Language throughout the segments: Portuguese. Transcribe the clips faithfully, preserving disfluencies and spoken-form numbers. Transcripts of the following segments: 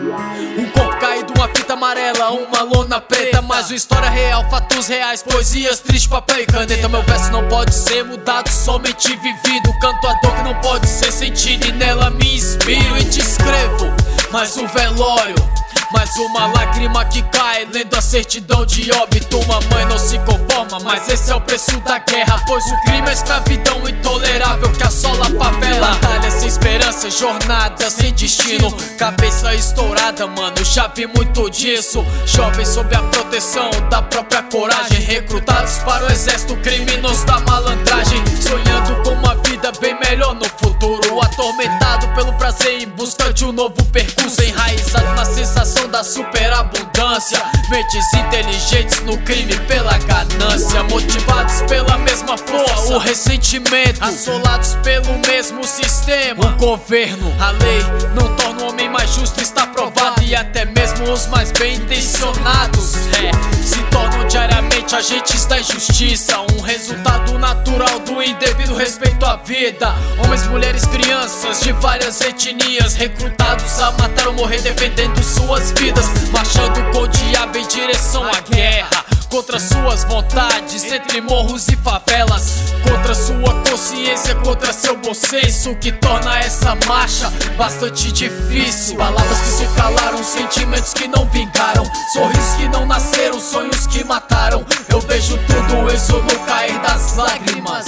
Um corpo caído, uma fita amarela, uma lona preta. Mais uma história real, fatos reais, poesias tristes, papel e caneta. Meu verso não pode ser mudado, somente vivido. Canto a dor que não pode ser sentida, e nela me inspiro e te escrevo. Mais um velório, mais uma lágrima que cai, lendo a certidão de óbito. Uma mãe não se conforma, mas esse é o preço da guerra, pois o crime é escravidão intolerável que assola a favela. Batalha sem esperança, jornada sem destino. Cabeça estourada, mano, já vi muito disso. Jovens sob a proteção da própria coragem, recrutados para o exército criminoso da malandragem, sonhando com uma vida bem melhor no futuro, atormentado pelo prazer em busca de um novo percurso, enraizado na sensação da superabundância. Mentes inteligentes no crime pela ganância, motivados pela mesma força, o ressentimento, assolados pelo mesmo sistema. O governo, a lei não torna o homem mais justo, está provado. E até mesmo os mais bem intencionados é, se tornam diariamente agentes da injustiça, um resultado natural do indevido respeito à vida. Homens, mulheres, crianças de várias etnias, recrutados a matar ou morrer defendendo suas vidas, marchando com o diabo em direção à guerra, contra suas vontades, entre morros e favelas, contra sua consciência, contra seu bom senso, que torna essa marcha bastante difícil. Palavras que se calaram, sentimentos que não vingaram, sorrisos que não nasceram, sonhos que mataram. Eu vejo tudo isso no cair das lágrimas.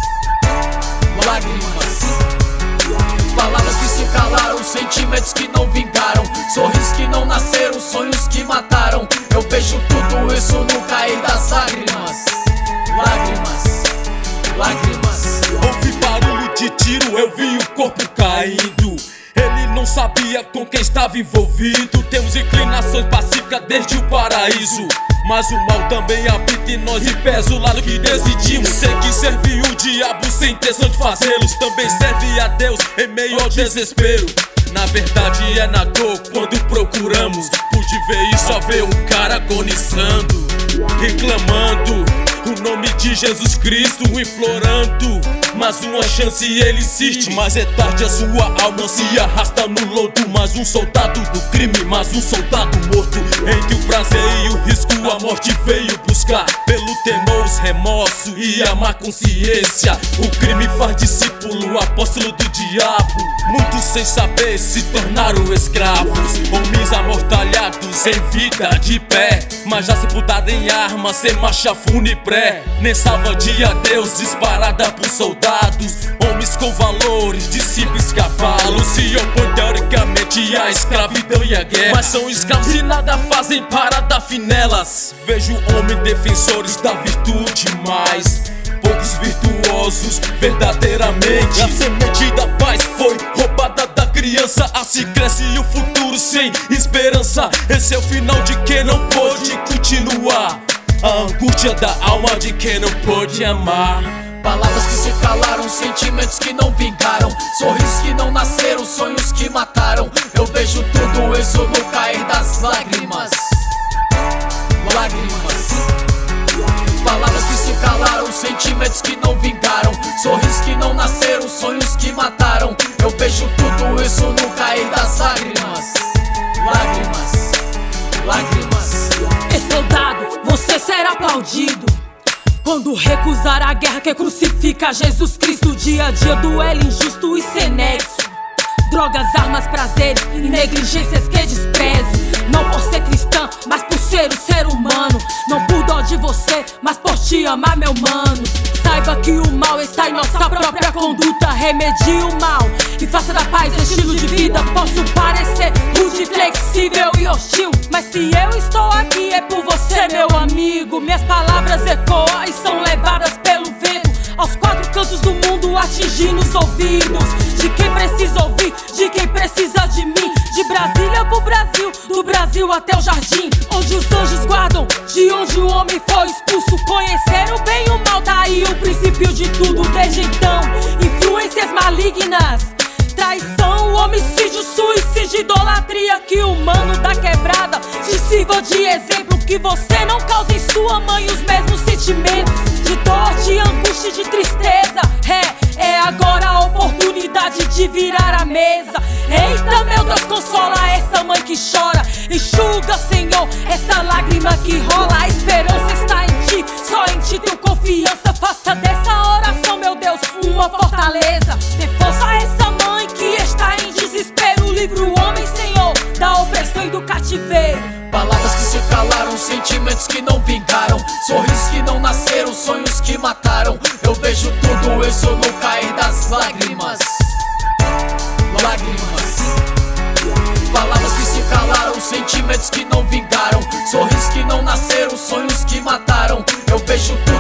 Lágrimas. Palavras que se calaram, sentimentos que não vingaram, sorrisos que não nasceram, sonhos que mataram. Eu vejo tudo isso no cair das lágrimas. Lágrimas, lágrimas. Ouvi barulho de tiro, eu vi o corpo caindo. Ele não sabia com quem estava envolvido. Temos inclinações pacíficas desde o paraíso, mas o mal também habita em nós e pesa o lado que decidimos. Sei que serve o diabo sem intenção de fazê-los, também serve a Deus em meio ao desespero. Na verdade é na dor quando procuramos. Pude ver e só ver um cara agonizando, reclamando o nome de Jesus Cristo, implorando mais uma chance e ele insiste. Mas é tarde, a sua alma se arrasta no lodo. Mais um soldado do crime, mais um soldado morto. Entre o prazer e o risco a morte veio buscar. Pelo temor, os remorsos e a má consciência, o crime faz discípulo, apóstolo do diabo. Muitos sem saber se tornaram escravos, homens amortalhados em vida de pé, mas já sepultado em armas, sem marcha fúnebre. Nem salva de adeus disparada por soldados, homens com valores de simples cavalos, se opõem teoricamente à escravidão e à guerra, mas são escravos e nada fazem para dar finelas. Vejo homens defensores da virtude, mas poucos virtuosos verdadeiramente. A semente da paz foi roubada da criança, assim cresce o futuro sem esperança. Esse é o final de quem não pôde continuar, a angústia da alma de quem não pôde amar. Palavras que se calaram, sentimentos que não vingaram, sorrisos que não nasceram, sonhos que mataram. Eu vejo tudo isso no cair das lágrimas. Lágrimas. Palavras que se calaram, sentimentos que não vingaram, sorrisos que não nasceram, sonhos que mataram. Eu vejo tudo isso no cair das lágrimas. Lágrimas. Lágrimas. Ei, soldado, você será aplaudido quando recusar a guerra que crucifica Jesus Cristo. Dia a dia duelo injusto e sem nexo, drogas, armas, prazeres e negligências que desprezo. Não por ser cristã, mas por ser um ser humano. Não por dó de você, mas por te amar, meu mano. Saiba que o mal está em nossa própria conduta. Remedie o mal e faça da paz estilo de vida. Posso parecer rude, flexível e hostil, mas se eu estou aqui é por você, meu amigo. Minhas palavras ecoam e são levadas pelo vento aos quatro cantos do mundo, atingindo os ouvidos de quem precisa ouvir, de quem precisa de mim. De Brasília pro Brasil, do Brasil até o jardim, onde os anjos guardam, de onde o homem foi expulso. Conhecer o bem e o mal, daí o princípio de tudo. Desde então, influências malignas, traição, homicídio, suicídio, idolatria. Que o mano da quebrada te sirva de exemplo, que você não cause em sua mãe os mesmos sentimentos de dor, de angústia e de tristeza. É, é agora a oportunidade de virar a mesa. Eita, meu Deus, consola essa mãe que chora. sentimentos que não vingaram, sorrisos que não nasceram, sonhos que mataram. Eu vejo tudo